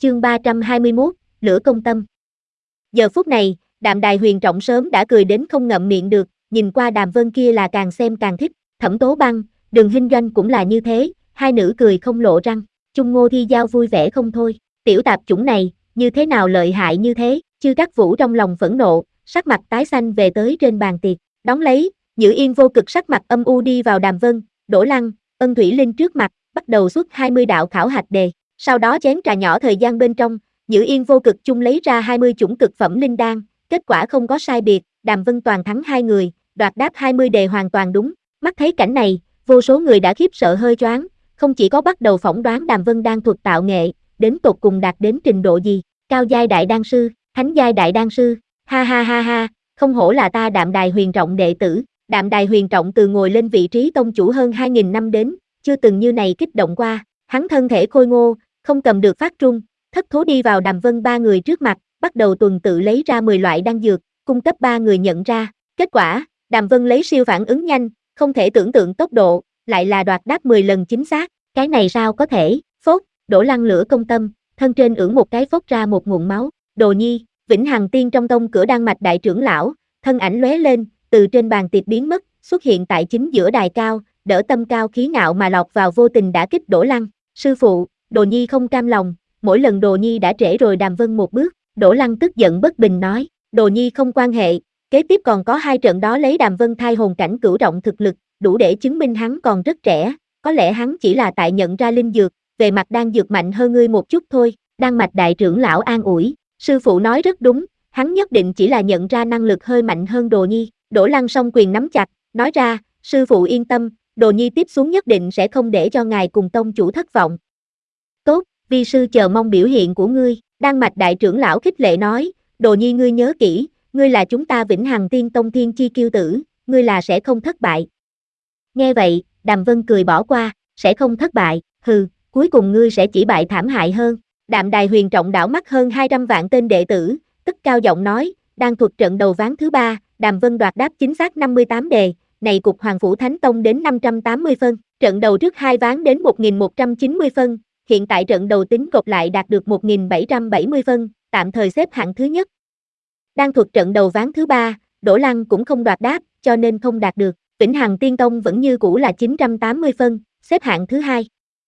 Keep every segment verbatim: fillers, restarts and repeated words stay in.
chương ba trăm hai mươi mốt, lửa công tâm. Giờ phút này, Đạm Đài Huyền Trọng sớm đã cười đến không ngậm miệng được, nhìn qua Đàm Vân kia là càng xem càng thích, Thẩm Tố Băng, Đường Hinh Doanh cũng là như thế, hai nữ cười không lộ răng, Chung Ngô Thi Giao vui vẻ không thôi, tiểu tạp chủng này, như thế nào lợi hại như thế, Chư Cát Vũ trong lòng phẫn nộ, sắc mặt tái xanh về tới trên bàn tiệc, đón lấy, Nhữ Yên vô cực sắc mặt âm u đi vào Đàm Vân, Đỗ Lăng, Ân Thủy Linh trước mặt, bắt đầu xuất hai mươi đạo khảo hạch đề, sau đó chén trà nhỏ thời gian bên trong, Nhữ Yên vô cực chung lấy ra hai mươi chủng cực phẩm linh đan, kết quả không có sai biệt, Đàm Vân toàn thắng hai người, đoạt đáp hai mươi đề hoàn toàn đúng, mắt thấy cảnh này, vô số người đã khiếp sợ hơi choáng, không chỉ có bắt đầu phỏng đoán Đàm Vân đan thuật tạo nghệ, đến tột cùng đạt đến trình độ gì, cao giai đại đan sư, thánh giai đại đan sư, ha ha ha ha, không hổ là ta Đạm Đài Huyền Trọng đệ tử, Đạm Đài Huyền Trọng từ ngồi lên vị trí tông chủ hơn hai nghìn năm đến, chưa từng như này kích động qua, hắn thân thể khôi ngô, không cầm được phát trung, thất thố đi vào Đàm Vân ba người trước mặt, bắt đầu tuần tự lấy ra mười loại đan dược, cung cấp ba người nhận ra, kết quả, Đàm Vân lấy siêu phản ứng nhanh, không thể tưởng tượng tốc độ, lại là đoạt đáp mười lần chính xác, cái này sao có thể, phốt, Đổ Lăng lửa công tâm, thân trên ưỡn một cái phốt ra một nguồn máu, Đồ Nhi, Vĩnh Hằng Tiên trong tông cửa đan mạch đại trưởng lão, thân ảnh lóe lên, từ trên bàn tiệc biến mất, xuất hiện tại chính giữa đài cao, đỡ tâm cao khí ngạo mà lọt vào vô tình đã kích Đỗ Lăng, sư phụ, Đồ Nhi không cam lòng, mỗi lần Đồ Nhi đã trễ rồi Đàm Vân một bước, Đỗ Lăng tức giận bất bình nói, Đồ Nhi không quan hệ, kế tiếp còn có hai trận đó lấy Đàm Vân thai hồn cảnh cửu trọng thực lực, đủ để chứng minh hắn còn rất trẻ, có lẽ hắn chỉ là tại nhận ra linh dược, về mặt đan dược mạnh hơn ngươi một chút thôi, đan mạch đại trưởng lão an ủi, sư phụ nói rất đúng, hắn nhất định chỉ là nhận ra năng lực hơi mạnh hơn Đồ Nhi, Đỗ Lăng song quyền nắm chặt, nói ra, sư phụ yên tâm, Đồ Nhi tiếp xuống nhất định sẽ không để cho ngài cùng tông chủ thất vọng. Tốt, vi sư chờ mong biểu hiện của ngươi, đan mạch đại trưởng lão khích lệ nói, Đồ Nhi ngươi nhớ kỹ, ngươi là chúng ta Vĩnh Hằng Tiên Tông thiên chi kiêu tử, ngươi là sẽ không thất bại. Nghe vậy, Đàm Vân cười bỏ qua, sẽ không thất bại, hừ, cuối cùng ngươi sẽ chỉ bại thảm hại hơn. Đạm Đài Huyền Trọng đảo mắt hơn hai trăm vạn tên đệ tử, tức cao giọng nói, đang thuật trận đầu ván thứ ba, Đàm Vân đoạt đáp chính xác năm mươi tám đề, này cục Hoàng Phủ Thánh Tông đến năm trăm tám mươi phân, trận đầu trước hai ván đến một nghìn một trăm chín mươi phân, hiện tại trận đầu tính gộp lại đạt được một nghìn bảy trăm bảy mươi phân, tạm thời xếp hạng thứ nhất. Đang thuật trận đầu ván thứ ba, Đỗ Lăng cũng không đoạt đáp, cho nên không đạt được, Vĩnh Hằng Tiên Tông vẫn như cũ là chín trăm tám mươi phân, xếp hạng thứ hai.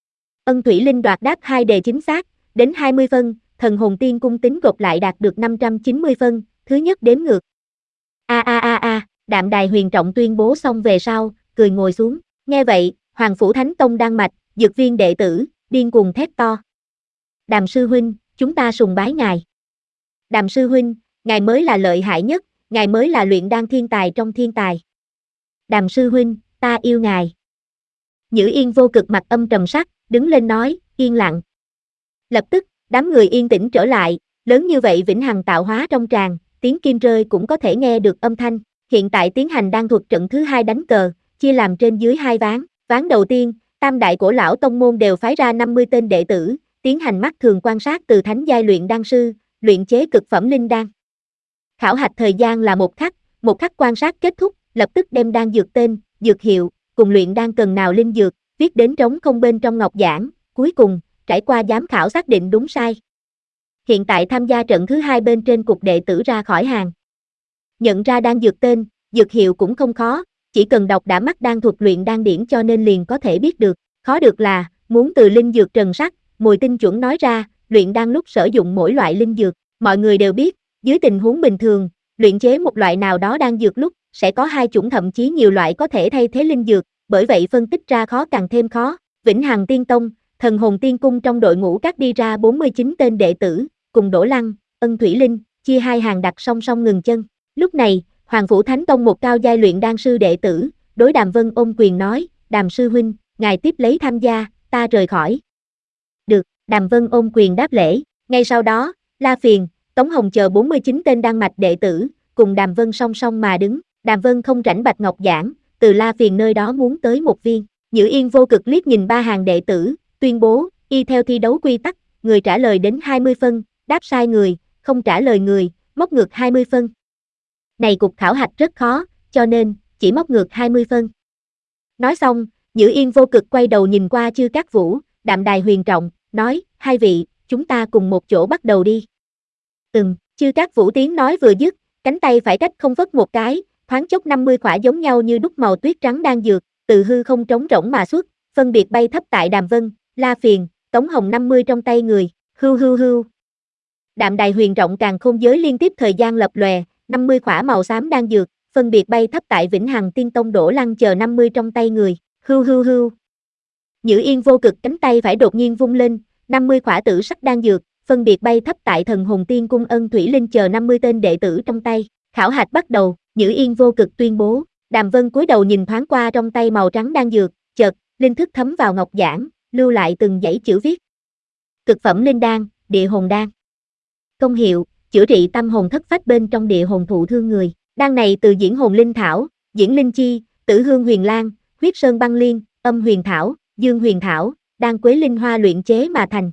Ân Thủy Linh đoạt đáp hai đề chính xác, đến hai mươi phân, Thần Hồn Tiên Cung tính gộp lại đạt được năm trăm chín mươi phân, thứ nhất đếm ngược. A a a a, Đạm Đài Huyền Trọng tuyên bố xong về sau, cười ngồi xuống, nghe vậy, Hoàng Phủ Thánh Tông đan mạch, dược viên đệ tử, điên cuồng thét to. Đàm sư huynh, chúng ta sùng bái ngài. Đàm sư huynh, ngài mới là lợi hại nhất, ngài mới là luyện đan thiên tài trong thiên tài. Đàm sư huynh, ta yêu ngài. Nhữ Yên vô cực mặt âm trầm sắc, đứng lên nói, yên lặng. Lập tức, đám người yên tĩnh trở lại, lớn như vậy Vĩnh Hằng tạo hóa trong tràng, tiếng kim rơi cũng có thể nghe được âm thanh. Hiện tại tiến hành đan thuật trận thứ hai đánh cờ, chia làm trên dưới hai ván. Ván đầu tiên, tam đại cổ lão tông môn đều phái ra năm mươi tên đệ tử, tiến hành mắt thường quan sát từ thánh giai luyện đan sư, luyện chế cực phẩm linh đan. Khảo hạch thời gian là một khắc, một khắc quan sát kết thúc, lập tức đem đan dược tên, dược hiệu, cùng luyện đan cần nào linh dược, viết đến trống không bên trong ngọc giản, cuối cùng, trải qua giám khảo xác định đúng sai. Hiện tại tham gia trận thứ hai bên trên cục đệ tử ra khỏi hàng. Nhận ra đan dược tên, dược hiệu cũng không khó, chỉ cần đọc đã mắt đan thuật luyện đan điển cho nên liền có thể biết được, khó được là, muốn từ linh dược trần sắc, mùi tinh chuẩn nói ra, luyện đan lúc sử dụng mỗi loại linh dược, mọi người đều biết, dưới tình huống bình thường, luyện chế một loại nào đó đan dược lúc, sẽ có hai chủng thậm chí nhiều loại có thể thay thế linh dược, bởi vậy phân tích ra khó càng thêm khó, Vĩnh Hằng Tiên Tông, Thần Hồn Tiên Cung trong đội ngũ cắt đi ra bốn mươi chín tên đệ tử, cùng Đỗ Lăng, Ân Thủy Linh, chia hai hàng đặt song song ngừng chân. Lúc này, Hoàng Phủ Thánh Tông một cao giai luyện đan sư đệ tử, đối Đàm Vân ôm quyền nói, Đàm sư huynh, ngài tiếp lấy tham gia, ta rời khỏi. Được, Đàm Vân ôm quyền đáp lễ, ngay sau đó, La Phiền, Tống Hồng chờ bốn mươi chín tên đan mạch đệ tử, cùng Đàm Vân song song mà đứng, Đàm Vân không rảnh bạch ngọc giảng, từ La Phiền nơi đó muốn tới một viên, Nhữ Yên vô cực liếc nhìn ba hàng đệ tử, tuyên bố, y theo thi đấu quy tắc, người trả lời đến hai mươi phân, đáp sai người, không trả lời người, móc ngược hai mươi phân. Này cục khảo hạch rất khó, cho nên, chỉ móc ngược hai mươi phân. Nói xong, Nhữ Yên vô cực quay đầu nhìn qua Chư Cát Vũ, Đạm Đài Huyền Trọng, nói, hai vị, chúng ta cùng một chỗ bắt đầu đi. Ừm, Chư Cát Vũ tiếng nói vừa dứt, cánh tay phải cách không phất một cái, thoáng chốc năm mươi khỏa giống nhau như đúc màu tuyết trắng đan dược, từ hư không trống rỗng mà xuất, phân biệt bay thấp tại Đàm Vân, La Phiền, Tống Hồng năm mươi trong tay người, hưu hưu hưu. Đạm Đài huyền rộng càng khôn giới liên tiếp thời gian lập lòe, năm mươi khỏa màu xám đan dược, phân biệt bay thấp tại Vĩnh Hằng Tiên Tông Đỗ Lăng chờ năm mươi trong tay người, hưu hưu hưu. Nhữ Yên vô cực cánh tay phải đột nhiên vung lên, năm mươi khỏa tử sắc đan dược, phân biệt bay thấp tại Thần Hồn Tiên Cung Ân Thủy Linh chờ năm mươi tên đệ tử trong tay. Khảo hạch bắt đầu, Nhữ Yên vô cực tuyên bố, Đàm Vân cúi đầu nhìn thoáng qua trong tay màu trắng đan dược, chợt, linh thức thấm vào ngọc giản, lưu lại từng dãy chữ viết. Cực phẩm linh đan, địa hồn đan. Công hiệu, chữa trị tâm hồn thất phách bên trong địa hồn thụ thương người. Đan này từ diễn hồn linh thảo, diễn linh chi, tử hương huyền lan, huyết sơn băng liên, âm huyền thảo, dương huyền thảo, đan quế linh hoa luyện chế mà thành.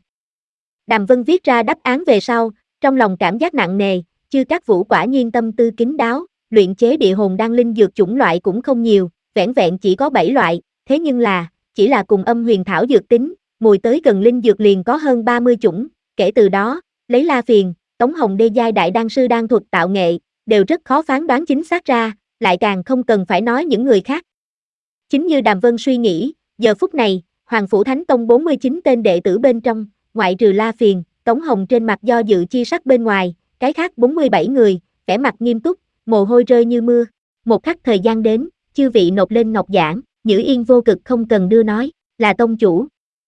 Đàm Vân viết ra đáp án về sau, trong lòng cảm giác nặng nề, Chư Cát Vũ quả nhiên tâm tư kín đáo, luyện chế địa hồn đan linh dược chủng loại cũng không nhiều, vẻn vẹn chỉ có bảy loại, thế nhưng là, chỉ là cùng âm huyền thảo dược tính, mùi tới gần linh dược liền có hơn ba mươi chủng, kể từ đó, lấy La Phiền, Tống Hồng đê giai đại đan sư đan thuật tạo nghệ, đều rất khó phán đoán chính xác ra, lại càng không cần phải nói những người khác. Chính như Đàm Vân suy nghĩ, giờ phút này, Hoàng Phủ Thánh Tông bốn mươi chín tên đệ tử bên trong, ngoại trừ La Phiền, Tống Hồng trên mặt do dự chi sắc bên ngoài, cái khác bốn mươi bảy người, vẻ mặt nghiêm túc, mồ hôi rơi như mưa. Một khắc thời gian đến, chư vị nộp lên ngọc giản, Nhữ Yên vô cực không cần đưa nói, là tông chủ,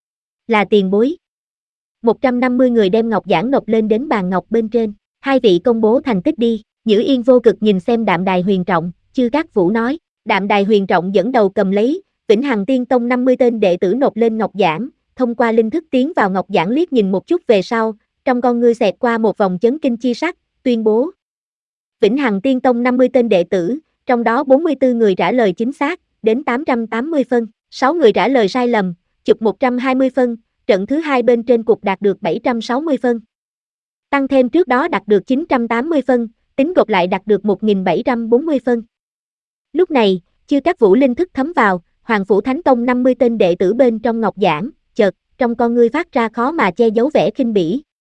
là tiền bối. một trăm năm mươi người đem ngọc giản nộp lên đến bàn ngọc bên trên, hai vị công bố thành tích đi. Nhữ Yên vô cực nhìn xem Đạm Đài huyền trọng, Chư Cát Vũ nói, Đạm Đài huyền trọng dẫn đầu cầm lấy, Vĩnh Hằng Tiên Tông năm mươi tên đệ tử nộp lên ngọc giản, thông qua linh thức tiến vào ngọc giản liếc nhìn một chút về sau, trong con ngươi xẹt qua một vòng chấn kinh chi sắc, tuyên bố. Vĩnh Hằng Tiên Tông năm mươi tên đệ tử, trong đó bốn mươi tư người trả lời chính xác, đến tám trăm tám mươi phân, sáu người trả lời sai lầm, chụp một trăm hai mươi phân, trận thứ hai bên trên cục đạt được bảy trăm sáu mươi phân. Tăng thêm trước đó đạt được chín trăm tám mươi phân, tính gộp lại đạt được một nghìn bảy trăm bốn mươi phân. Lúc này, Chư Cát Vũ linh thức thấm vào, Hoàng Phủ Thánh Tông năm mươi tên đệ tử bên trong ngọc giản, chợt, trong con ngươi phát ra khó mà che giấu vẻ khinh bỉ,